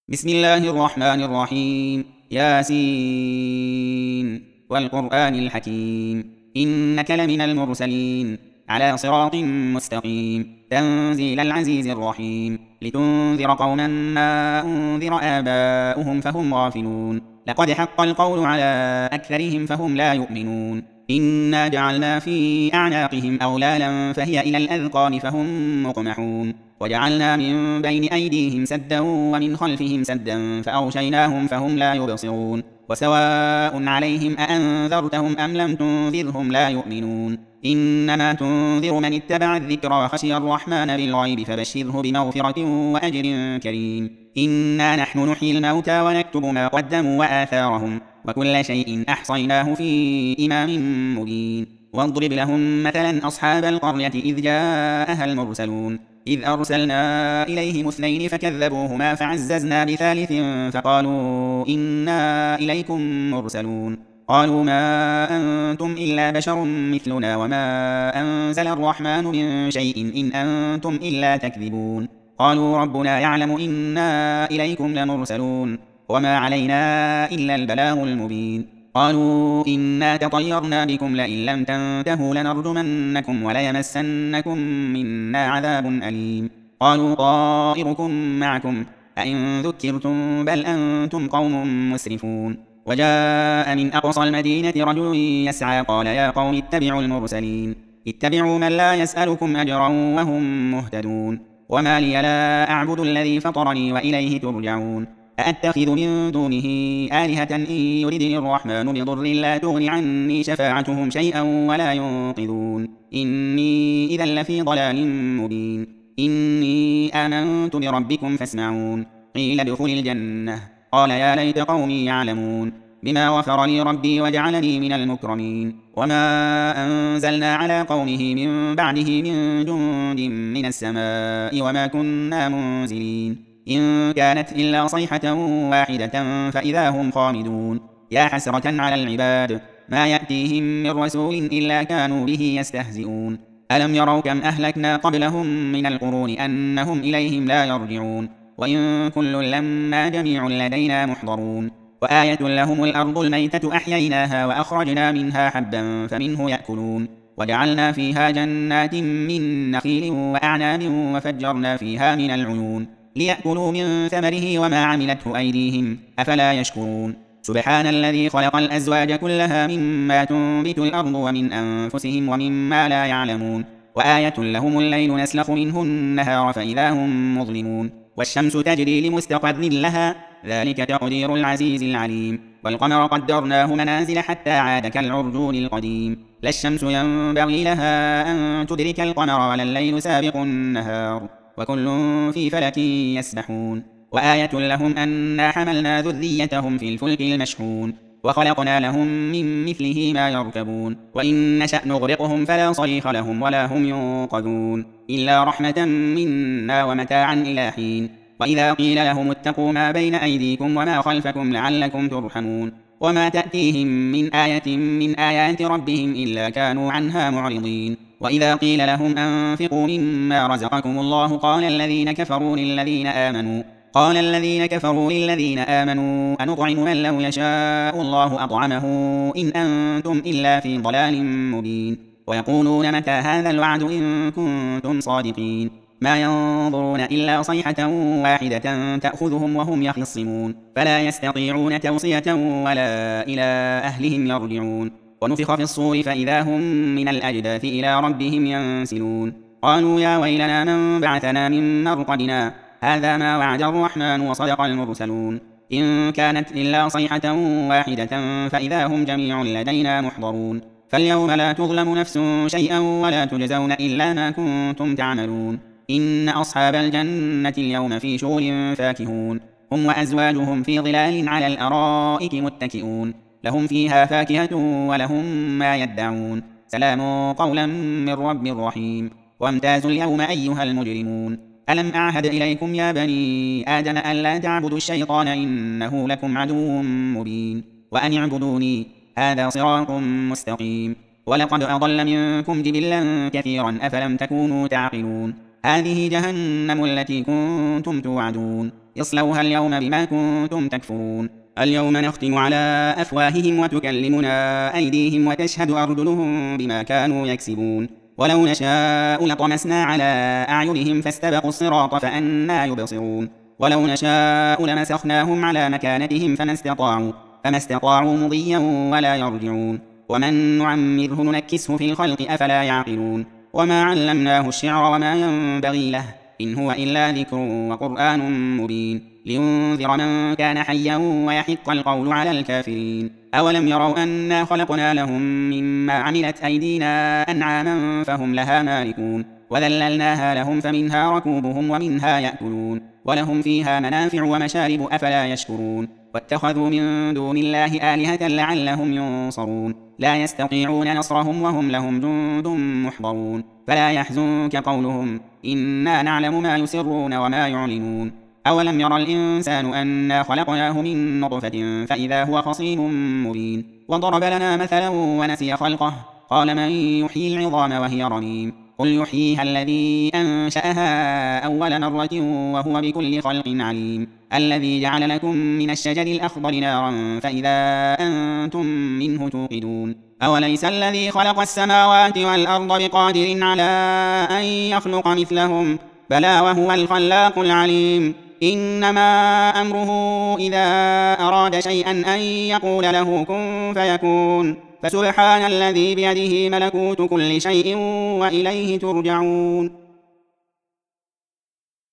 بسم الله الرحمن الرحيم. ياسين والقرآن الحكيم إنك لمن المرسلين على صراط مستقيم تنزيل العزيز الرحيم لتنذر قوما ما أنذر آباؤهم فهم غافلون. لقد حق القول على أكثرهم فهم لا يؤمنون. إنا جعلنا في أعناقهم أغلالا فهي إلى الأذقان فهم مقمحون. وجعلنا من بين أيديهم سدا ومن خلفهم سدا فأغشيناهم فهم لا يبصرون. وسواء عليهم أأنذرتهم أم لم تنذرهم لا يؤمنون. إنما تنذر من اتبع الذكر وخشي الرحمن بالغيب فبشره بمغفرة وأجر كريم. إنا نحن نحيي الموتى ونكتب ما قدموا وآثارهم وكل شيء أحصيناه في إمام مبين. واضرب لهم مثلا أصحاب القرية إذ جاءها المرسلون إذ أرسلنا إليهم اثنين فكذبوهما فعززنا بثالث فقالوا إنا إليكم مرسلون. قالوا ما أنتم إلا بشر مثلنا وما أنزل الرحمن من شيء إن أنتم إلا تكذبون. قالوا ربنا يعلم إنا إليكم لمرسلون وما علينا إلا البلاغ المبين. قالوا إنا تطيرنا بكم لئن لم تنتهوا لنرجمنكم وليمسنكم منا عذاب أليم. قالوا طائركم معكم أئن ذكرتم بل أنتم قوم مسرفون. وجاء من أقصى المدينة رجل يسعى قال يا قوم اتبعوا المرسلين اتبعوا من لا يسألكم أجرا وهم مهتدون. وما لي لا أعبد الذي فطرني وإليه ترجعون. أأتخذ من دونه آلهة إن يردني الرحمن بضر لا تغن عني شفاعتهم شيئا ولا ينقذون. إني إذا لفي ضلال مبين. إني آمنت بربكم فاسمعون. قيل ادخل الجنة قال يا ليت قومي يعلمون بما غفر لي ربي وجعلني من المكرمين. وما أنزلنا على قومه من بعده من جند من السماء وما كنا منزلين. إن كانت إلا صيحة واحدة فإذا هم خامدون. يا حسرة على العباد ما يأتيهم من رسول إلا كانوا به يستهزئون. ألم يروا كم أهلكنا قبلهم من القرون أنهم إليهم لا يرجعون. وإن كل لما جميع لدينا محضرون. وآية لهم الأرض الميتة أحييناها وأخرجنا منها حبا فمنه يأكلون. وجعلنا فيها جنات من نخيل وأعناب وفجرنا فيها من العيون ليأكلوا من ثمره وما عملته أيديهم أفلا يشكرون. سبحان الذي خلق الأزواج كلها مما تنبت الأرض ومن أنفسهم ومما لا يعلمون. وآية لهم الليل نسلخ منه النهار فإذا هم مظلمون. والشمس تجري لمستقر لها ذلك تقدير العزيز العليم. والقمر قدرناه منازل حتى عاد كالعرجون القديم. لا الشمس ينبغي لها أن تدرك القمر ولا الليل سابق النهار وكل في فلك يسبحون. وآية لهم أنا حملنا ذريتهم في الفلك المشحون وخلقنا لهم من مثله ما يركبون. وإن نشأ نغرقهم فلا صريخ لهم ولا هم ينقذون إلا رحمة منا ومتاعا إلى حين. وإذا قيل لهم اتقوا ما بين أيديكم وما خلفكم لعلكم ترحمون وما تأتيهم من آية من آيات ربهم إلا كانوا عنها معرضين. وإذا قيل لهم أنفقوا مما رزقكم الله قال الذين كفروا للذين آمنوا أنطعم من لو يشاء الله أطعمه إن أنتم إلا في ضلال مبين. ويقولون متى هذا الوعد إن كنتم صادقين. ما ينظرون إلا صيحة واحدة تأخذهم وهم يخصمون فلا يستطيعون توصية ولا إلى أهلهم يرجعون. ونفخ في الصور فإذا هم من الأجداث إلى ربهم ينسلون. قالوا يا ويلنا من بعثنا من مرقدنا هذا ما وعد الرحمن وصدق المرسلون. إن كانت إلا صيحة واحدة فإذا هم جميع لدينا محضرون. فاليوم لا تظلم نفس شيئا ولا تجزون إلا ما كنتم تعملون. إن أصحاب الجنة اليوم في شغل فاكهون هم وأزواجهم في ظلال على الأرائك متكئون. لهم فيها فاكهة ولهم ما يدعون سلام قولا من رب رحيم. وامتازوا اليوم أيها المجرمون ألم أعهد إليكم يا بني آدم ألا تعبدوا الشيطان إنه لكم عدو مبين وأن اعبدوني هذا صراط مستقيم. ولقد أضل منكم جبلا كثيرا أفلم تكونوا تعقلون. هذه جهنم التي كنتم توعدون اصلوها اليوم بما كنتم تكفرون اليوم نختم على أفواههم وتكلمنا أيديهم وتشهد أرجلهم بما كانوا يكسبون ولو نشاء لطمسنا على أعينهم فاستبقوا الصراط فأنى يبصرون ولو نشاء لمسخناهم على مكانتهم فما استطاعوا مضيا ولا يرجعون ومن نعمره ننكسه في الخلق أفلا يعقلون وما علمناه الشعر وما ينبغي له إن هو إلا ذكر وقرآن مبين لينذر من كان حيا ويحق القول على الكافرين أولم يروا أنا خلقنا لهم مما عملت أيدينا أنعاما فهم لها مالكون وذللناها لهم فمنها ركوبهم ومنها يأكلون ولهم فيها منافع ومشارب أفلا يشكرون واتخذوا من دون الله آلهة لعلهم ينصرون لا يستطيعون نصرهم وهم لهم جند محضرون فلا يحزنك قولهم إنا نعلم ما يسرون وما يعلنون أولم يرى الإنسان أنا خلقناه من نطفة فإذا هو خصيم مبين وضرب لنا مثلا ونسي خلقه قال من يحيي العظام وهي رميم قل يحييها الذي أنشأها أول مرة وهو بكل خلق عليم الذي جعل لكم من الشجر الأخضر نارا فإذا أنتم منه توقدون أوليس الذي خلق السماوات والأرض بقادر على أن يخلق مثلهم بلى وهو الخلاق العليم إنما أمره إذا أراد شيئا أن يقول له كن فيكون فسبحان الذي بيده ملكوت كل شيء وإليه ترجعون